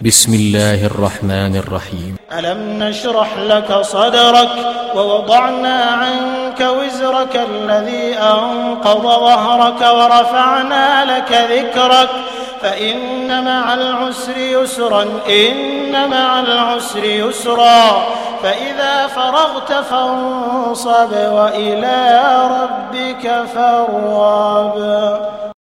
بسم الله الرحمن الرحيم. ألم نشرح لك صدرك ووضعنا عنك وزرك الذي أنقض ظهرك ورفعنا لك ذكرك فإن مع العسر يسرا إن مع العسر يسرا فإذا فرغت فانصب وإلى ربك فارغب.